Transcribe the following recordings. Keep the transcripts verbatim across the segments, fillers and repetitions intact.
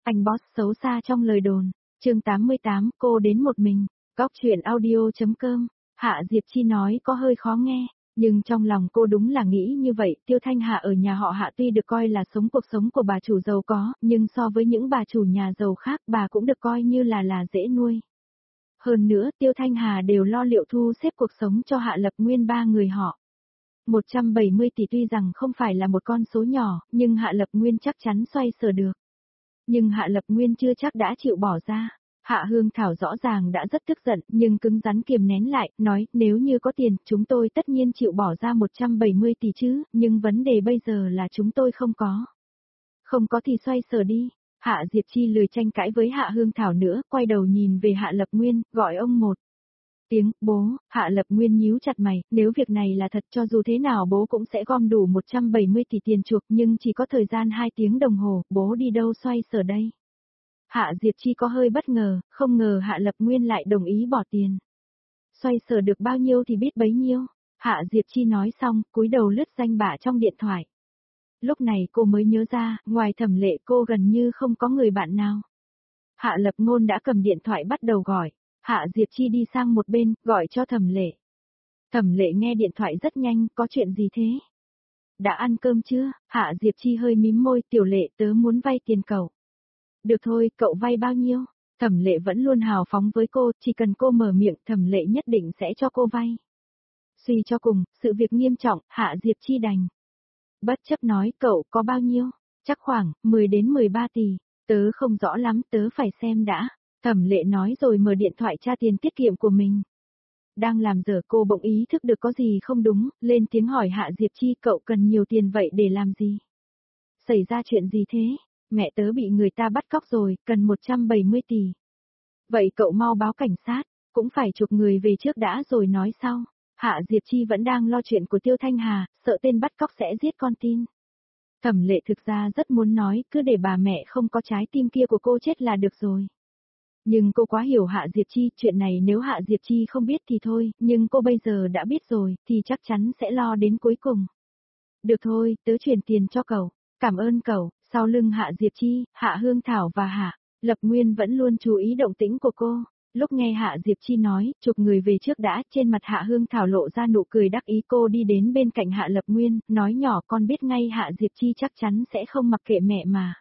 Anh boss xấu xa trong lời đồn. Chương tám mươi tám, cô đến một mình. Góc truyện audio.com. Hạ Diệp Chi nói có hơi khó nghe, nhưng trong lòng cô đúng là nghĩ như vậy. Tiêu Thanh Hà ở nhà họ Hạ tuy được coi là sống cuộc sống của bà chủ giàu có, nhưng so với những bà chủ nhà giàu khác bà cũng được coi như là là dễ nuôi. Hơn nữa Tiêu Thanh Hà đều lo liệu thu xếp cuộc sống cho Hạ Lập Nguyên ba người họ. một trăm bảy mươi tỷ tuy rằng không phải là một con số nhỏ, nhưng Hạ Lập Nguyên chắc chắn xoay sở được. Nhưng Hạ Lập Nguyên chưa chắc đã chịu bỏ ra. Hạ Hương Thảo rõ ràng đã rất tức giận, nhưng cứng rắn kiềm nén lại, nói, nếu như có tiền, chúng tôi tất nhiên chịu bỏ ra một trăm bảy mươi tỷ chứ, nhưng vấn đề bây giờ là chúng tôi không có. Không có thì xoay sở đi. Hạ Diệp Chi lười tranh cãi với Hạ Hương Thảo nữa, quay đầu nhìn về Hạ Lập Nguyên, gọi ông một tiếng, bố. Hạ Lập Nguyên nhíu chặt mày, nếu việc này là thật cho dù thế nào bố cũng sẽ gom đủ một trăm bảy mươi tỷ tiền chuộc, nhưng chỉ có thời gian hai tiếng đồng hồ, bố đi đâu xoay sở đây? Hạ Diệp Chi có hơi bất ngờ, không ngờ Hạ Lập Nguyên lại đồng ý bỏ tiền. Xoay sở được bao nhiêu thì biết bấy nhiêu. Hạ Diệp Chi nói xong, cúi đầu lướt danh bạ trong điện thoại. Lúc này cô mới nhớ ra, ngoài Thẩm Lệ cô gần như không có người bạn nào. Hạ Lập Ngôn đã cầm điện thoại bắt đầu gọi. Hạ Diệp Chi đi sang một bên, gọi cho Thẩm Lệ. Thẩm Lệ nghe điện thoại rất nhanh, có chuyện gì thế? Đã ăn cơm chưa? Hạ Diệp Chi hơi mím môi, Tiểu Lệ tớ muốn vay tiền cậu. Được thôi, cậu vay bao nhiêu? Thẩm Lệ vẫn luôn hào phóng với cô, chỉ cần cô mở miệng Thẩm Lệ nhất định sẽ cho cô vay. Suy cho cùng, sự việc nghiêm trọng, Hạ Diệp Chi đành. Bất chấp nói cậu có bao nhiêu? Chắc khoảng mười đến mười ba tỷ, tớ không rõ lắm, tớ phải xem đã. Thẩm Lệ nói rồi mở điện thoại tra tiền tiết kiệm của mình. Đang làm dở cô bỗng ý thức được có gì không đúng, lên tiếng hỏi Hạ Diệp Chi cậu cần nhiều tiền vậy để làm gì? Xảy ra chuyện gì thế? Mẹ tớ bị người ta bắt cóc rồi, cần một trăm bảy mươi tỷ. Vậy cậu mau báo cảnh sát, cũng phải chụp người về trước đã rồi nói sau. Hạ Diệp Chi vẫn đang lo chuyện của Tiêu Thanh Hà, sợ tên bắt cóc sẽ giết con tin. Thẩm Lệ thực ra rất muốn nói, cứ để bà mẹ không có trái tim kia của cô chết là được rồi. Nhưng cô quá hiểu Hạ Diệp Chi, chuyện này nếu Hạ Diệp Chi không biết thì thôi, nhưng cô bây giờ đã biết rồi, thì chắc chắn sẽ lo đến cuối cùng. Được thôi, tớ chuyển tiền cho cậu, cảm ơn cậu. Sau lưng Hạ Diệp Chi, Hạ Hương Thảo và Hạ Lập Nguyên vẫn luôn chú ý động tĩnh của cô. Lúc nghe Hạ Diệp Chi nói, chụp người về trước đã, trên mặt Hạ Hương Thảo lộ ra nụ cười đắc ý. Cô đi đến bên cạnh Hạ Lập Nguyên, nói nhỏ con biết ngay Hạ Diệp Chi chắc chắn sẽ không mặc kệ mẹ mà.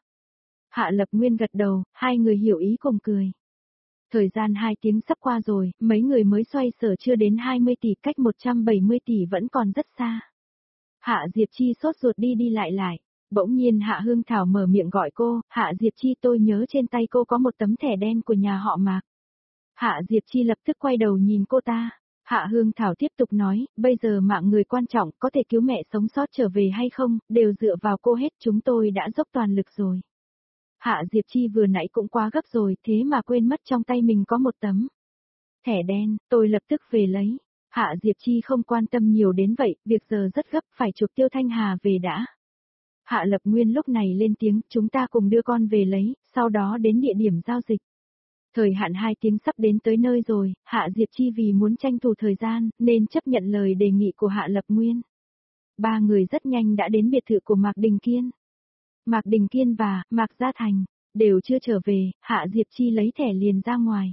Hạ Lập Nguyên gật đầu, hai người hiểu ý cùng cười. Thời gian hai tiếng sắp qua rồi, mấy người mới xoay sở chưa đến hai mươi tỷ, cách một trăm bảy mươi tỷ vẫn còn rất xa. Hạ Diệp Chi sốt ruột đi đi lại lại. Bỗng nhiên Hạ Hương Thảo mở miệng gọi cô, Hạ Diệp Chi tôi nhớ trên tay cô có một tấm thẻ đen của nhà họ Mạc. Hạ Diệp Chi lập tức quay đầu nhìn cô ta. Hạ Hương Thảo tiếp tục nói, bây giờ mạng người quan trọng, có thể cứu mẹ sống sót trở về hay không, đều dựa vào cô hết, chúng tôi đã dốc toàn lực rồi. Hạ Diệp Chi vừa nãy cũng quá gấp rồi, thế mà quên mất trong tay mình có một tấm thẻ đen, tôi lập tức về lấy. Hạ Diệp Chi không quan tâm nhiều đến vậy, việc giờ rất gấp, phải chụp Tiêu Thanh Hà về đã. Hạ Lập Nguyên lúc này lên tiếng, chúng ta cùng đưa con về lấy, sau đó đến địa điểm giao dịch. Thời hạn hai tiếng sắp đến tới nơi rồi, Hạ Diệp Chi vì muốn tranh thủ thời gian, nên chấp nhận lời đề nghị của Hạ Lập Nguyên. Ba người rất nhanh đã đến biệt thự của Mạc Đình Kiên. Mạc Đình Kiên và Mạc Gia Thành đều chưa trở về, Hạ Diệp Chi lấy thẻ liền ra ngoài.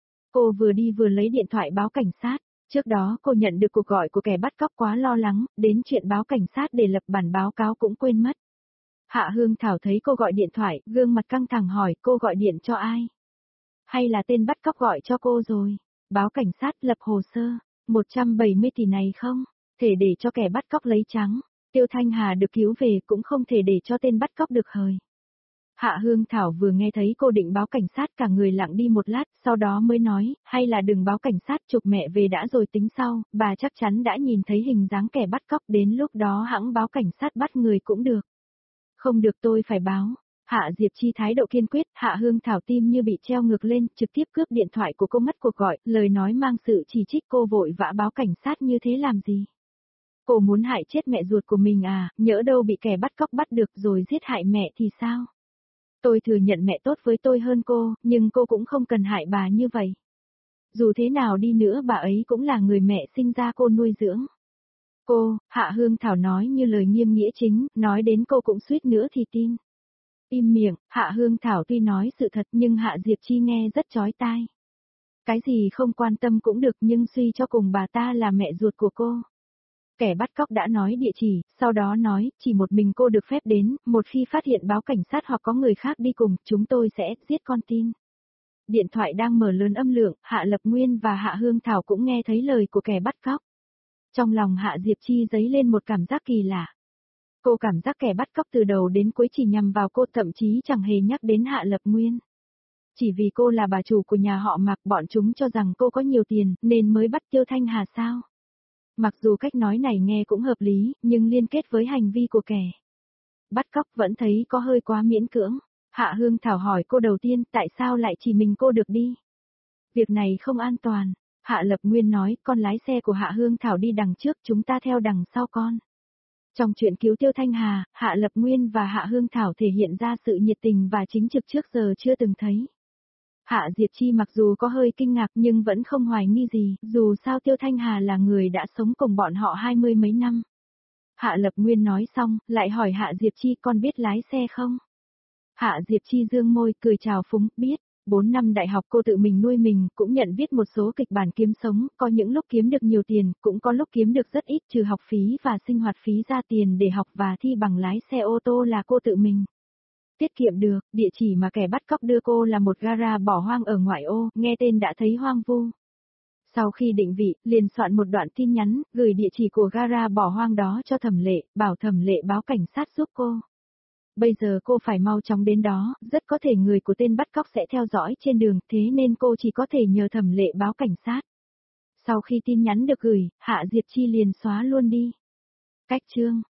Cô vừa đi vừa lấy điện thoại báo cảnh sát. Trước đó cô nhận được cuộc gọi của kẻ bắt cóc quá lo lắng, đến chuyện báo cảnh sát để lập bản báo cáo cũng quên mất. Hạ Hương Thảo thấy cô gọi điện thoại, gương mặt căng thẳng hỏi cô gọi điện cho ai? Hay là tên bắt cóc gọi cho cô rồi? Báo cảnh sát lập hồ sơ, một trăm bảy mươi tỷ này không? Thể để cho kẻ bắt cóc lấy trắng. Tiêu Thanh Hà được cứu về cũng không thể để cho tên bắt cóc được hời. Hạ Hương Thảo vừa nghe thấy cô định báo cảnh sát cả người lặng đi một lát, sau đó mới nói, hay là đừng báo cảnh sát chụp mẹ về đã rồi tính sau, bà chắc chắn đã nhìn thấy hình dáng kẻ bắt cóc đến lúc đó hẵng báo cảnh sát bắt người cũng được. Không được tôi phải báo. Hạ Diệp Chi thái độ kiên quyết, Hạ Hương Thảo tim như bị treo ngược lên, trực tiếp cướp điện thoại của cô mất cuộc gọi, lời nói mang sự chỉ trích cô vội vã báo cảnh sát như thế làm gì. Cô muốn hại chết mẹ ruột của mình à, nhỡ đâu bị kẻ bắt cóc bắt được rồi giết hại mẹ thì sao? Tôi thừa nhận mẹ tốt với tôi hơn cô, nhưng cô cũng không cần hại bà như vậy. Dù thế nào đi nữa bà ấy cũng là người mẹ sinh ra cô nuôi dưỡng. Cô, Hạ Hương Thảo nói như lời nghiêm nghĩa chính, nói đến cô cũng suýt nữa thì tin. Im miệng, Hạ Hương Thảo tuy nói sự thật nhưng Hạ Diệp Chi nghe rất chói tai. Cái gì không quan tâm cũng được nhưng suy cho cùng bà ta là mẹ ruột của cô. Kẻ bắt cóc đã nói địa chỉ, sau đó nói, chỉ một mình cô được phép đến, một khi phát hiện báo cảnh sát hoặc có người khác đi cùng, chúng tôi sẽ giết con tin. Điện thoại đang mở lớn âm lượng, Hạ Lập Nguyên và Hạ Hương Thảo cũng nghe thấy lời của kẻ bắt cóc. Trong lòng Hạ Diệp Chi dấy lên một cảm giác kỳ lạ. Cô cảm giác kẻ bắt cóc từ đầu đến cuối chỉ nhằm vào cô, thậm chí chẳng hề nhắc đến Hạ Lập Nguyên. Chỉ vì cô là bà chủ của nhà họ Mạc, bọn chúng cho rằng cô có nhiều tiền, nên mới bắt Tiêu Thanh Hà sao? Mặc dù cách nói này nghe cũng hợp lý, nhưng liên kết với hành vi của kẻ bắt cóc vẫn thấy có hơi quá miễn cưỡng. Hạ Hương Thảo hỏi cô đầu tiên, tại sao lại chỉ mình cô được đi? Việc này không an toàn. Hạ Lập Nguyên nói, con lái xe của Hạ Hương Thảo đi đằng trước, chúng ta theo đằng sau con. Trong chuyện cứu Tiêu Thanh Hà, Hạ Lập Nguyên và Hạ Hương Thảo thể hiện ra sự nhiệt tình và chính trực trước giờ chưa từng thấy. Hạ Diệp Chi mặc dù có hơi kinh ngạc nhưng vẫn không hoài nghi gì, dù sao Tiêu Thanh Hà là người đã sống cùng bọn họ hai mươi mấy năm. Hạ Lập Nguyên nói xong, lại hỏi Hạ Diệp Chi, con biết lái xe không? Hạ Diệp Chi dương môi, cười chào phúng, biết. Bốn năm đại học cô tự mình nuôi mình, cũng nhận viết một số kịch bản kiếm sống, có những lúc kiếm được nhiều tiền, cũng có lúc kiếm được rất ít, trừ học phí và sinh hoạt phí ra tiền để học và thi bằng lái xe ô tô là cô tự mình tiết kiệm được. Địa chỉ mà kẻ bắt cóc đưa cô là một gara bỏ hoang ở ngoại ô, nghe tên đã thấy hoang vu. Sau khi định vị, liền soạn một đoạn tin nhắn, gửi địa chỉ của gara bỏ hoang đó cho Thẩm Lệ, bảo Thẩm Lệ báo cảnh sát giúp cô. Bây giờ cô phải mau chóng đến đó, rất có thể người của tên bắt cóc sẽ theo dõi trên đường, thế nên cô chỉ có thể nhờ Thẩm Lệ báo cảnh sát. Sau khi tin nhắn được gửi, Hạ Diệp Chi liền xóa luôn đi. Cách chương